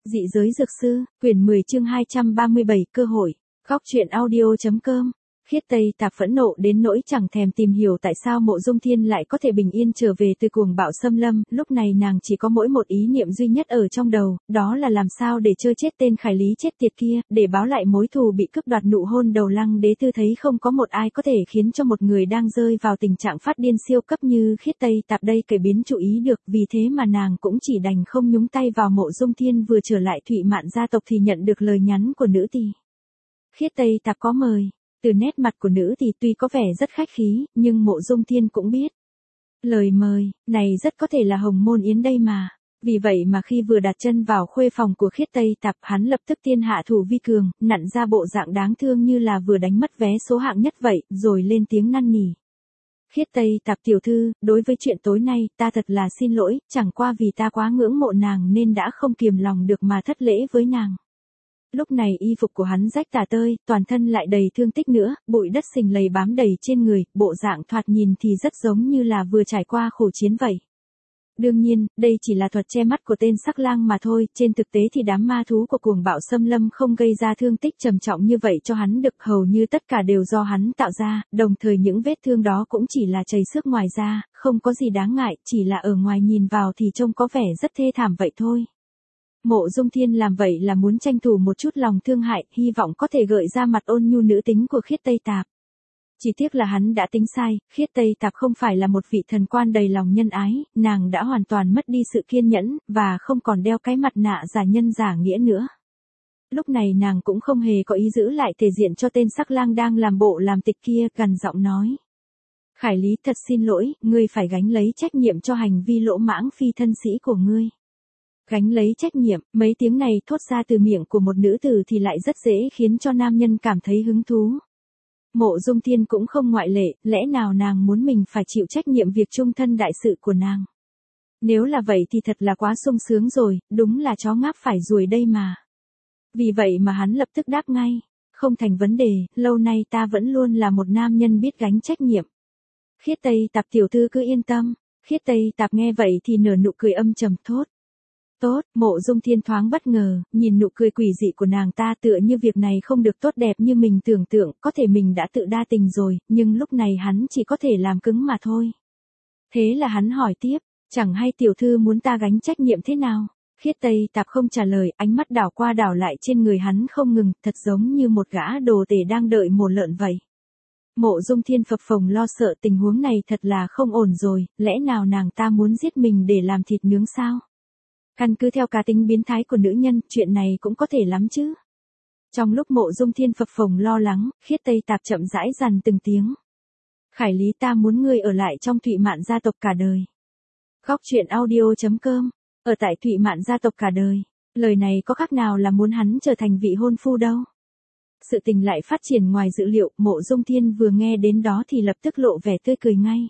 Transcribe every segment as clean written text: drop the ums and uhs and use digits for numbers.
Dị giới dược sư, quyển 10 chương 237 cơ hội, góc truyện audio.com. Khiết Tây Tạp phẫn nộ đến nỗi chẳng thèm tìm hiểu tại sao Mộ Dung Thiên lại có thể bình yên trở về từ cuồng bạo xâm lâm, lúc này nàng chỉ có mỗi một ý niệm duy nhất ở trong đầu, đó là làm sao để chơi chết tên Khải Lý chết tiệt kia, để báo lại mối thù bị cướp đoạt nụ hôn đầu Lăng Đế Tư. Thấy không có một ai có thể khiến cho một người đang rơi vào tình trạng phát điên siêu cấp như Khiết Tây Tạp đây cải biến chủ ý được, vì thế mà nàng cũng chỉ đành không nhúng tay vào. Mộ Dung Thiên vừa trở lại Thụy Mạn gia tộc thì nhận được lời nhắn của nữ tỳ. Khiết Tây Tạp có mời. Từ nét mặt của nữ thì tuy có vẻ rất khách khí, nhưng Mộ Dung Thiên cũng biết. Lời mời, này rất có thể là Hồng Môn Yến đây mà. Vì vậy mà khi vừa đặt chân vào khuê phòng của Khiết Tây Tạp, hắn lập tức tiên hạ thủ vi cường, nặn ra bộ dạng đáng thương như là vừa đánh mất vé số hạng nhất vậy, rồi lên tiếng năn nỉ. Khiết Tây Tạp tiểu thư, đối với chuyện tối nay, ta thật là xin lỗi, chẳng qua vì ta quá ngưỡng mộ nàng nên đã không kiềm lòng được mà thất lễ với nàng. Lúc này y phục của hắn rách tả tơi, toàn thân lại đầy thương tích nữa, bụi đất sình lầy bám đầy trên người, bộ dạng thoạt nhìn thì rất giống như là vừa trải qua khổ chiến vậy. Đương nhiên, đây chỉ là thuật che mắt của tên sắc lang mà thôi, trên thực tế thì đám ma thú của cuồng bạo xâm lâm không gây ra thương tích trầm trọng như vậy cho hắn được, hầu như tất cả đều do hắn tạo ra, đồng thời những vết thương đó cũng chỉ là chảy xước ngoài da, không có gì đáng ngại, chỉ là ở ngoài nhìn vào thì trông có vẻ rất thê thảm vậy thôi. Mộ Dung Thiên làm vậy là muốn tranh thủ một chút lòng thương hại, hy vọng có thể gợi ra mặt ôn nhu nữ tính của Khiết Tây Tạp. Chỉ tiếc là hắn đã tính sai, Khiết Tây Tạp không phải là một vị thần quan đầy lòng nhân ái, nàng đã hoàn toàn mất đi sự kiên nhẫn, và không còn đeo cái mặt nạ giả nhân giả nghĩa nữa. Lúc này nàng cũng không hề có ý giữ lại thể diện cho tên sắc lang đang làm bộ làm tịch kia, gằn giọng nói. Khải Lý, thật xin lỗi, ngươi phải gánh lấy trách nhiệm cho hành vi lỗ mãng phi thân sĩ của ngươi. Gánh lấy trách nhiệm, mấy tiếng này thốt ra từ miệng của một nữ tử thì lại rất dễ khiến cho nam nhân cảm thấy hứng thú. Mộ Dung Thiên cũng không ngoại lệ, lẽ nào nàng muốn mình phải chịu trách nhiệm việc chung thân đại sự của nàng? Nếu là vậy thì thật là quá sung sướng rồi, đúng là chó ngáp phải ruồi đây mà. Vì vậy mà hắn lập tức đáp ngay, không thành vấn đề, lâu nay ta vẫn luôn là một nam nhân biết gánh trách nhiệm. Khiết Tây Tạp tiểu thư cứ yên tâm. Khiết Tây Tạp nghe vậy thì nở nụ cười âm trầm thốt. Tốt, Mộ Dung Thiên thoáng bất ngờ, nhìn nụ cười quỷ dị của nàng ta, tựa như việc này không được tốt đẹp như mình tưởng tượng, có thể mình đã tự đa tình rồi, nhưng lúc này hắn chỉ có thể làm cứng mà thôi. Thế là hắn hỏi tiếp, chẳng hay tiểu thư muốn ta gánh trách nhiệm thế nào? Khiết Tây Tạp không trả lời, ánh mắt đảo qua đảo lại trên người hắn không ngừng, thật giống như một gã đồ tể đang đợi mổ lợn vậy. Mộ Dung Thiên phập phồng lo sợ, tình huống này thật là không ổn rồi, lẽ nào nàng ta muốn giết mình để làm thịt nướng sao? Căn cứ theo cá tính biến thái của nữ nhân, chuyện này cũng có thể lắm chứ. Trong lúc Mộ Dung Thiên phập phồng lo lắng, Khiết Tây Tạp chậm rãi dằn từng tiếng. Khải Lý, ta muốn ngươi ở lại trong Thụy Mạn gia tộc cả đời. Góc truyện audio.com. Ở tại Thụy Mạn gia tộc cả đời. Lời này có khác nào là muốn hắn trở thành vị hôn phu đâu. Sự tình lại phát triển ngoài dự liệu, Mộ Dung Thiên vừa nghe đến đó thì lập tức lộ vẻ tươi cười ngay.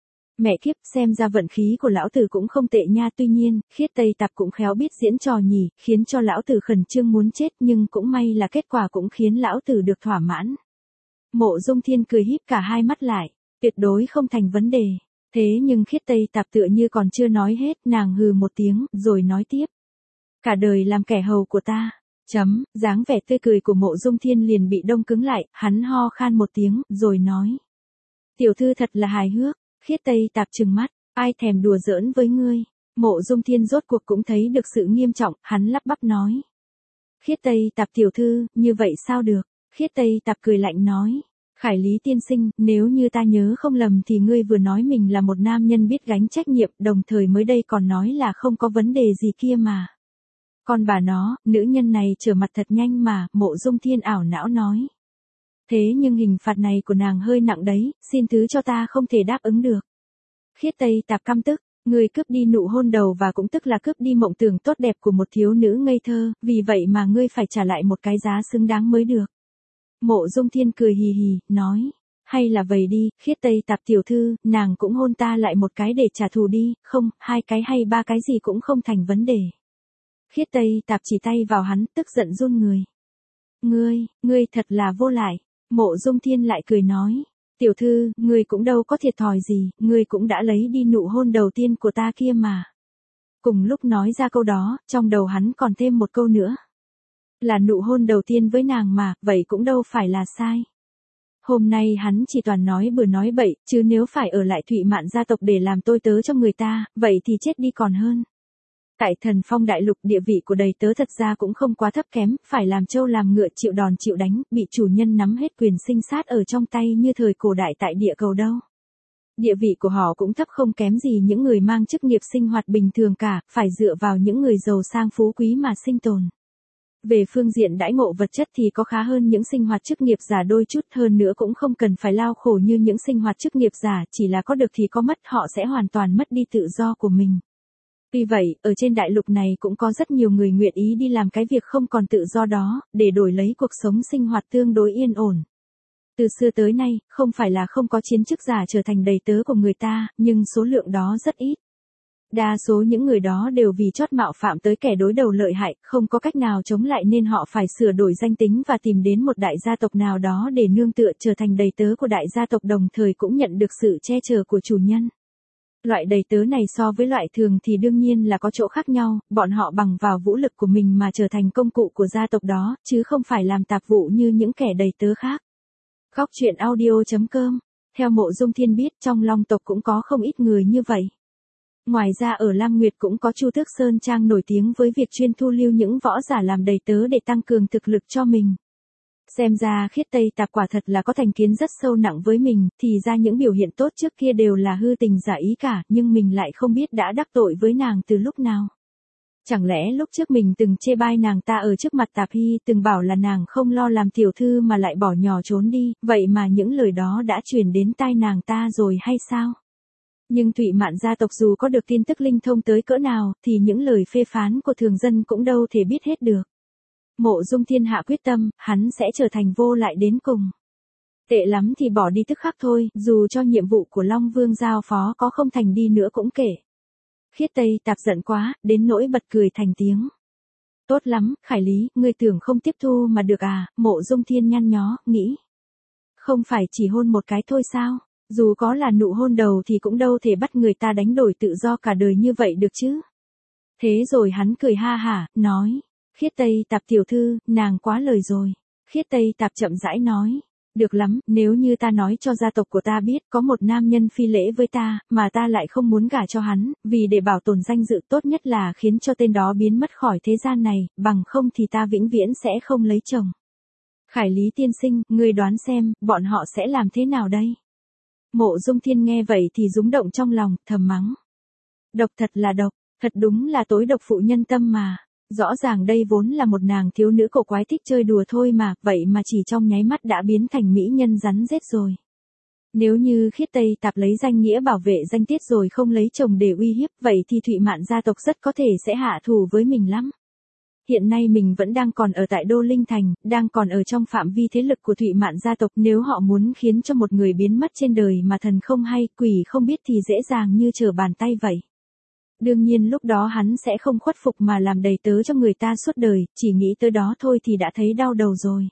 Mẹ kiếp, xem ra vận khí của lão tử cũng không tệ nha, tuy nhiên, Khiết Tây Tạp cũng khéo biết diễn trò nhỉ, khiến cho lão tử khẩn trương muốn chết, nhưng cũng may là kết quả cũng khiến lão tử được thỏa mãn. Mộ Dung Thiên cười híp cả hai mắt lại, tuyệt đối không thành vấn đề. Thế nhưng Khiết Tây Tạp tựa như còn chưa nói hết, nàng hừ một tiếng, rồi nói tiếp. Cả đời làm kẻ hầu của ta. Dáng vẻ tươi cười của Mộ Dung Thiên liền bị đông cứng lại, hắn ho khan một tiếng, rồi nói. Tiểu thư thật là hài hước. Khiết Tây Tạp trừng mắt, ai thèm đùa giỡn với ngươi. Mộ Dung Thiên rốt cuộc cũng thấy được sự nghiêm trọng, hắn lắp bắp nói. Khiết Tây Tạp tiểu thư, như vậy sao được? Khiết Tây Tạp cười lạnh nói. Khải Lý tiên sinh, nếu như ta nhớ không lầm thì ngươi vừa nói mình là một nam nhân biết gánh trách nhiệm, đồng thời mới đây còn nói là không có vấn đề gì kia mà. Còn bà nó, nữ nhân này trở mặt thật nhanh mà, Mộ Dung Thiên ảo não nói. Thế nhưng hình phạt này của nàng hơi nặng đấy, xin thứ cho ta không thể đáp ứng được. Khiết Tây Tạp căm tức, ngươi cướp đi nụ hôn đầu và cũng tức là cướp đi mộng tưởng tốt đẹp của một thiếu nữ ngây thơ, vì vậy mà ngươi phải trả lại một cái giá xứng đáng mới được. Mộ Dung Thiên cười hì hì, nói, hay là vậy đi, Khiết Tây Tạp tiểu thư, nàng cũng hôn ta lại một cái để trả thù đi, không, 2 cái hay 3 cái gì cũng không thành vấn đề. Khiết Tây Tạp chỉ tay vào hắn, tức giận run người. Ngươi thật là vô lại. Mộ Dung Thiên lại cười nói, tiểu thư, ngươi cũng đâu có thiệt thòi gì, ngươi cũng đã lấy đi nụ hôn đầu tiên của ta kia mà. Cùng lúc nói ra câu đó, trong đầu hắn còn thêm một câu nữa. Là nụ hôn đầu tiên với nàng mà, vậy cũng đâu phải là sai. Hôm nay hắn chỉ toàn nói bừa nói bậy, chứ nếu phải ở lại Thụy Mạn gia tộc để làm tôi tớ cho người ta, vậy thì chết đi còn hơn. Tại Thần Phong đại lục, địa vị của đầy tớ thật ra cũng không quá thấp kém, phải làm trâu làm ngựa chịu đòn chịu đánh, bị chủ nhân nắm hết quyền sinh sát ở trong tay như thời cổ đại tại địa cầu đâu. Địa vị của họ cũng thấp không kém gì những người mang chức nghiệp sinh hoạt bình thường cả, phải dựa vào những người giàu sang phú quý mà sinh tồn. Về phương diện đãi ngộ vật chất thì có khá hơn những sinh hoạt chức nghiệp giả đôi chút, hơn nữa cũng không cần phải lao khổ như những sinh hoạt chức nghiệp giả, chỉ là có được thì có mất, họ sẽ hoàn toàn mất đi tự do của mình. Vì vậy, ở trên đại lục này cũng có rất nhiều người nguyện ý đi làm cái việc không còn tự do đó, để đổi lấy cuộc sống sinh hoạt tương đối yên ổn. Từ xưa tới nay, không phải là không có chiến chức giả trở thành đầy tớ của người ta, nhưng số lượng đó rất ít. Đa số những người đó đều vì chót mạo phạm tới kẻ đối đầu lợi hại, không có cách nào chống lại nên họ phải sửa đổi danh tính và tìm đến một đại gia tộc nào đó để nương tựa trở thành đầy tớ của đại gia tộc, đồng thời cũng nhận được sự che chở của chủ nhân. Loại đầy tớ này so với loại thường thì đương nhiên là có chỗ khác nhau, bọn họ bằng vào vũ lực của mình mà trở thành công cụ của gia tộc đó, chứ không phải làm tạp vụ như những kẻ đầy tớ khác. Góc truyện audio.com. Theo Mộ Dung Thiên biết, trong Long tộc cũng có không ít người như vậy. Ngoài ra ở Lam Nguyệt cũng có Chu Tước Sơn Trang nổi tiếng với việc chuyên thu lưu những võ giả làm đầy tớ để tăng cường thực lực cho mình. Xem ra Khiết Tây Tạp quả thật là có thành kiến rất sâu nặng với mình, thì ra những biểu hiện tốt trước kia đều là hư tình giả ý cả, nhưng mình lại không biết đã đắc tội với nàng từ lúc nào. Chẳng lẽ lúc trước mình từng chê bai nàng ta ở trước mặt Tạp Hy, từng bảo là nàng không lo làm tiểu thư mà lại bỏ nhỏ trốn đi, vậy mà những lời đó đã truyền đến tai nàng ta rồi hay sao? Nhưng Thụy Mạn gia tộc dù có được tin tức linh thông tới cỡ nào, thì những lời phê phán của thường dân cũng đâu thể biết hết được. Mộ Dung Thiên hạ quyết tâm, hắn sẽ trở thành vô lại đến cùng. Tệ lắm thì bỏ đi tức khắc thôi, dù cho nhiệm vụ của Long Vương giao phó có không thành đi nữa cũng kể. Khiết Tây Tạp giận quá, đến nỗi bật cười thành tiếng. Tốt lắm, Khải Lý, ngươi tưởng không tiếp thu mà được à? Mộ Dung Thiên nhăn nhó, nghĩ. Không phải chỉ hôn một cái thôi sao? Dù có là nụ hôn đầu thì cũng đâu thể bắt người ta đánh đổi tự do cả đời như vậy được chứ. Thế rồi hắn cười ha hả, nói. Khiết Tây Tạp tiểu thư, nàng quá lời rồi. Khiết Tây Tạp chậm rãi nói. Được lắm, nếu như ta nói cho gia tộc của ta biết có một nam nhân phi lễ với ta, mà ta lại không muốn gả cho hắn, vì để bảo tồn danh dự tốt nhất là khiến cho tên đó biến mất khỏi thế gian này, bằng không thì ta vĩnh viễn sẽ không lấy chồng. Khải Lý tiên sinh, ngươi đoán xem, bọn họ sẽ làm thế nào đây? Mộ Dung Thiên nghe vậy thì rúng động trong lòng, thầm mắng. Độc thật là độc, thật đúng là tối độc phụ nhân tâm mà. Rõ ràng đây vốn là một nàng thiếu nữ cổ quái thích chơi đùa thôi mà, vậy mà chỉ trong nháy mắt đã biến thành mỹ nhân rắn rết rồi. Nếu như Khiết Tây Tạp lấy danh nghĩa bảo vệ danh tiết rồi không lấy chồng để uy hiếp, vậy thì Thụy Mạn gia tộc rất có thể sẽ hạ thù với mình lắm. Hiện nay mình vẫn đang còn ở tại Đô Linh Thành, đang còn ở trong phạm vi thế lực của Thụy Mạn gia tộc, nếu họ muốn khiến cho một người biến mất trên đời mà thần không hay, quỷ không biết thì dễ dàng như trở bàn tay vậy. Đương nhiên lúc đó hắn sẽ không khuất phục mà làm đầy tớ cho người ta suốt đời, chỉ nghĩ tới đó thôi thì đã thấy đau đầu rồi.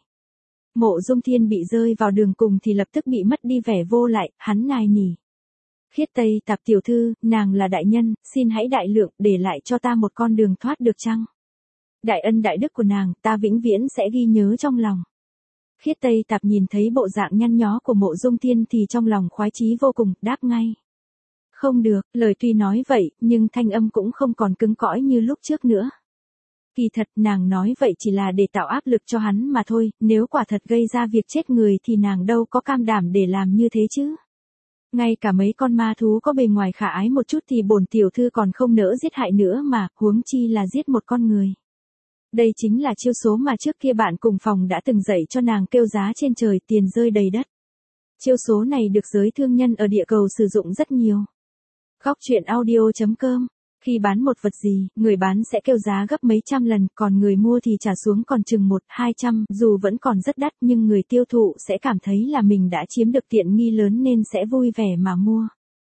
Mộ Dung Thiên bị rơi vào đường cùng thì lập tức bị mất đi vẻ vô lại, hắn nài nỉ. Khiết Tây Tạp tiểu thư, nàng là đại nhân, xin hãy đại lượng, để lại cho ta một con đường thoát được chăng? Đại ân đại đức của nàng, ta vĩnh viễn sẽ ghi nhớ trong lòng. Khiết Tây Tạp nhìn thấy bộ dạng nhăn nhó của Mộ Dung Thiên thì trong lòng khoái chí vô cùng, đáp ngay. Không được, lời tuy nói vậy, nhưng thanh âm cũng không còn cứng cỏi như lúc trước nữa. Kỳ thật, nàng nói vậy chỉ là để tạo áp lực cho hắn mà thôi, nếu quả thật gây ra việc chết người thì nàng đâu có cam đảm để làm như thế chứ. Ngay cả mấy con ma thú có bề ngoài khả ái một chút thì bổn tiểu thư còn không nỡ giết hại nữa mà, huống chi là giết một con người. Đây chính là chiêu số mà trước kia bạn cùng phòng đã từng dạy cho nàng, kêu giá trên trời tiền rơi đầy đất. Chiêu số này được giới thương nhân ở địa cầu sử dụng rất nhiều. Góc truyện audio.com. Khi bán một vật gì, người bán sẽ kêu giá gấp mấy trăm lần, còn người mua thì trả xuống còn chừng 100-200, dù vẫn còn rất đắt nhưng người tiêu thụ sẽ cảm thấy là mình đã chiếm được tiện nghi lớn nên sẽ vui vẻ mà mua.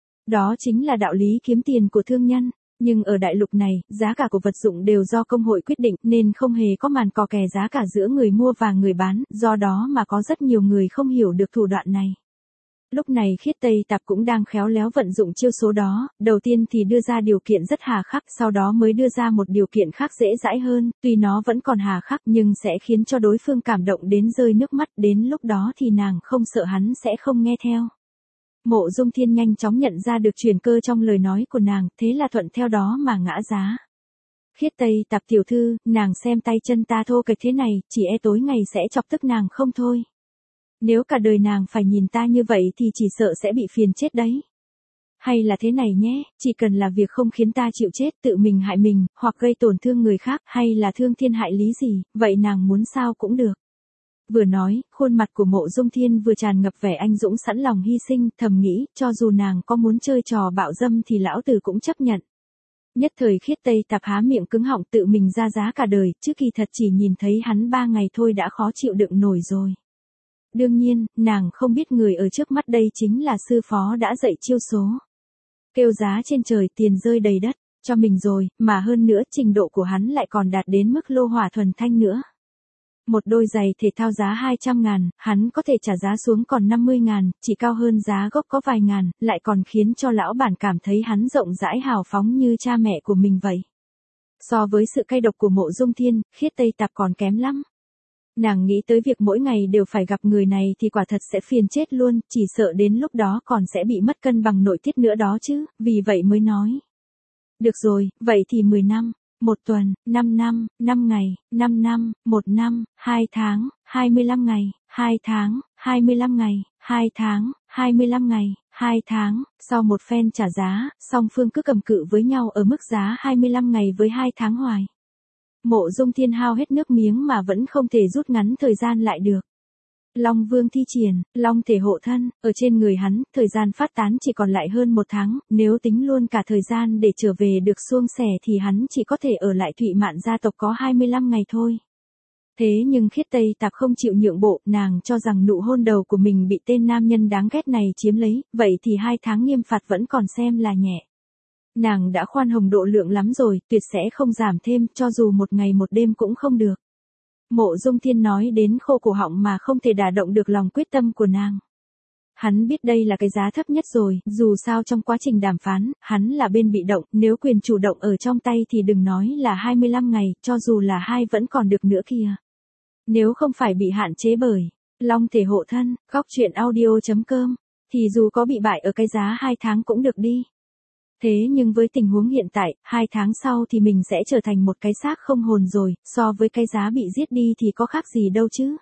Đó chính là đạo lý kiếm tiền của thương nhân. Nhưng ở đại lục này, giá cả của vật dụng đều do công hội quyết định nên không hề có màn cò kè giá cả giữa người mua và người bán, do đó mà có rất nhiều người không hiểu được thủ đoạn này. Lúc này Khiết Tây Tạp cũng đang khéo léo vận dụng chiêu số đó, đầu tiên thì đưa ra điều kiện rất hà khắc, sau đó mới đưa ra một điều kiện khác dễ dãi hơn, tuy nó vẫn còn hà khắc nhưng sẽ khiến cho đối phương cảm động đến rơi nước mắt, đến lúc đó thì nàng không sợ hắn sẽ không nghe theo. Mộ Dung Thiên nhanh chóng nhận ra được chuyển cơ trong lời nói của nàng, thế là thuận theo đó mà ngã giá. Khiết Tây Tạp tiểu thư, nàng xem tay chân ta thô kệch thế này, chỉ e tối ngày sẽ chọc tức nàng không thôi. Nếu cả đời nàng phải nhìn ta như vậy thì chỉ sợ sẽ bị phiền chết đấy. Hay là thế này nhé, chỉ cần là việc không khiến ta chịu chết, tự mình hại mình, hoặc gây tổn thương người khác, hay là thương thiên hại lý gì, vậy nàng muốn sao cũng được. Vừa nói, khuôn mặt của Mộ Dung Thiên vừa tràn ngập vẻ anh dũng sẵn lòng hy sinh, thầm nghĩ, cho dù nàng có muốn chơi trò bạo dâm thì lão tử cũng chấp nhận. Nhất thời Khiết Tây Tạp há miệng cứng họng tự mình ra giá cả đời, chứ kỳ thật chỉ nhìn thấy hắn 3 ngày thôi đã khó chịu đựng nổi rồi. Đương nhiên, nàng không biết người ở trước mắt đây chính là sư phó đã dạy chiêu số. Kêu giá trên trời tiền rơi đầy đất, cho mình rồi, mà hơn nữa trình độ của hắn lại còn đạt đến mức lô hỏa thuần thanh nữa. Một đôi giày thể thao giá 200.000, hắn có thể trả giá xuống còn 50.000, chỉ cao hơn giá gốc có vài ngàn, lại còn khiến cho lão bản cảm thấy hắn rộng rãi hào phóng như cha mẹ của mình vậy. So với sự cay độc của Mộ Dung Thiên, Khiết Tây Tạp còn kém lắm. Nàng nghĩ tới việc mỗi ngày đều phải gặp người này thì quả thật sẽ phiền chết luôn, chỉ sợ đến lúc đó còn sẽ bị mất cân bằng nội tiết nữa đó chứ, vì vậy mới nói. Được rồi, vậy thì 10 năm, 1 tuần, 5 năm, 5 ngày, 5 năm, 1 năm, 2 tháng, 25 ngày, 2 tháng, 25 ngày, 2 tháng, 25 ngày, 2 tháng, sau một phen trả giá, song phương cứ cầm cự với nhau ở mức giá 25 ngày với 2 tháng hoài. Mộ Dung Thiên hao hết nước miếng mà vẫn không thể rút ngắn thời gian lại được. Long Vương thi triển, Long thể hộ thân, ở trên người hắn, thời gian phát tán chỉ còn lại hơn 1 tháng, nếu tính luôn cả thời gian để trở về được suông sẻ thì hắn chỉ có thể ở lại Thụy Mạn gia tộc có 25 ngày thôi. Thế nhưng Khiết Tây Tạp không chịu nhượng bộ, nàng cho rằng nụ hôn đầu của mình bị tên nam nhân đáng ghét này chiếm lấy, vậy thì 2 tháng nghiêm phạt vẫn còn xem là nhẹ. Nàng đã khoan hồng độ lượng lắm rồi, tuyệt sẽ không giảm thêm, cho dù 1 ngày 1 đêm cũng không được. Mộ Dung Thiên nói đến khô cổ họng mà không thể đả động được lòng quyết tâm của nàng. Hắn biết đây là cái giá thấp nhất rồi, dù sao trong quá trình đàm phán, hắn là bên bị động, nếu quyền chủ động ở trong tay thì đừng nói là 25 ngày, cho dù là 2 vẫn còn được nữa kìa. Nếu không phải bị hạn chế bởi Long thể hộ thân, góc truyện audio.com, thì dù có bị bại ở cái giá 2 tháng cũng được đi. Thế nhưng với tình huống hiện tại, 2 tháng sau thì mình sẽ trở thành một cái xác không hồn rồi, so với cái giá bị giết đi thì có khác gì đâu chứ.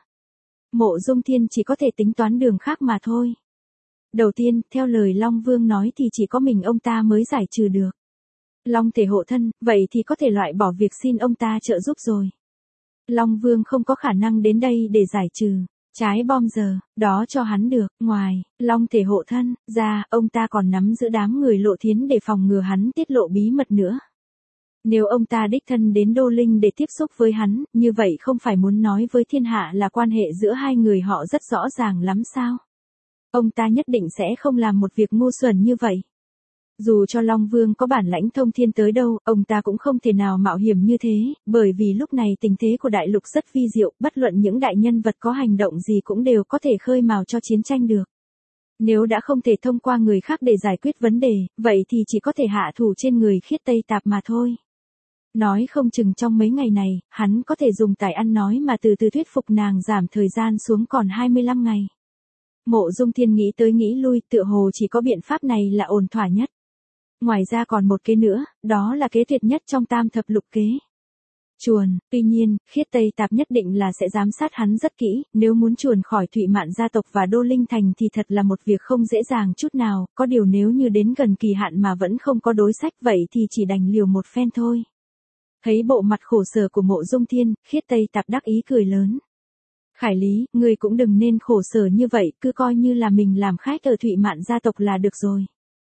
Mộ Dung Thiên chỉ có thể tính toán đường khác mà thôi. Đầu tiên, theo lời Long Vương nói thì chỉ có mình ông ta mới giải trừ được. Long thể hộ thân, vậy thì có thể loại bỏ việc xin ông ta trợ giúp rồi. Long Vương không có khả năng đến đây để giải trừ. Trái bom giờ, đó cho hắn được, ngoài, Long thể hộ thân, ra, ông ta còn nắm giữ đám người Lộ Thiến để phòng ngừa hắn tiết lộ bí mật nữa. Nếu ông ta đích thân đến Đô Linh để tiếp xúc với hắn, như vậy không phải muốn nói với thiên hạ là quan hệ giữa hai người họ rất rõ ràng lắm sao? Ông ta nhất định sẽ không làm một việc ngu xuẩn như vậy. Dù cho Long Vương có bản lãnh thông thiên tới đâu, ông ta cũng không thể nào mạo hiểm như thế, bởi vì lúc này tình thế của đại lục rất vi diệu, bất luận những đại nhân vật có hành động gì cũng đều có thể khơi mào cho chiến tranh được. Nếu đã không thể thông qua người khác để giải quyết vấn đề, vậy thì chỉ có thể hạ thủ trên người Khiết Tây Tạp mà thôi. Nói không chừng trong mấy ngày này, hắn có thể dùng tài ăn nói mà từ từ thuyết phục nàng giảm thời gian xuống còn 25 ngày. Mộ Dung Thiên nghĩ tới nghĩ lui, tựa hồ chỉ có biện pháp này là ổn thỏa nhất. Ngoài ra còn một kế nữa, đó là kế tuyệt nhất trong tam thập lục kế. Chuồn, tuy nhiên, Khiết Tây Tạp nhất định là sẽ giám sát hắn rất kỹ, nếu muốn chuồn khỏi Thụy Mạn gia tộc và Đô Linh Thành thì thật là một việc không dễ dàng chút nào, có điều nếu như đến gần kỳ hạn mà vẫn không có đối sách vậy thì chỉ đành liều một phen thôi. Thấy bộ mặt khổ sở của Mộ Dung Thiên, Khiết Tây Tạp đắc ý cười lớn. Khải Lý, ngươi cũng đừng nên khổ sở như vậy, cứ coi như là mình làm khách ở Thụy Mạn gia tộc là được rồi.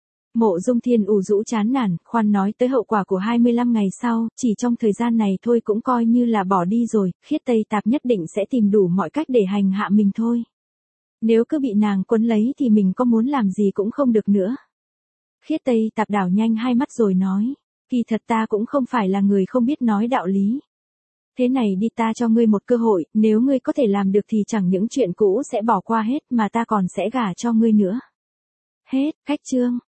Mộ Dung Thiên ủ rũ chán nản, khoan nói tới hậu quả của 25 ngày sau, chỉ trong thời gian này thôi cũng coi như là bỏ đi rồi, Khiết Tây Tạp nhất định sẽ tìm đủ mọi cách để hành hạ mình thôi. Nếu cứ bị nàng quấn lấy thì mình có muốn làm gì cũng không được nữa. Khiết Tây Tạp đảo nhanh hai mắt rồi nói, kỳ thật ta cũng không phải là người không biết nói đạo lý. Thế này đi, ta cho ngươi một cơ hội, nếu ngươi có thể làm được thì chẳng những chuyện cũ sẽ bỏ qua hết mà ta còn sẽ gả cho ngươi nữa. Hết, khách chương.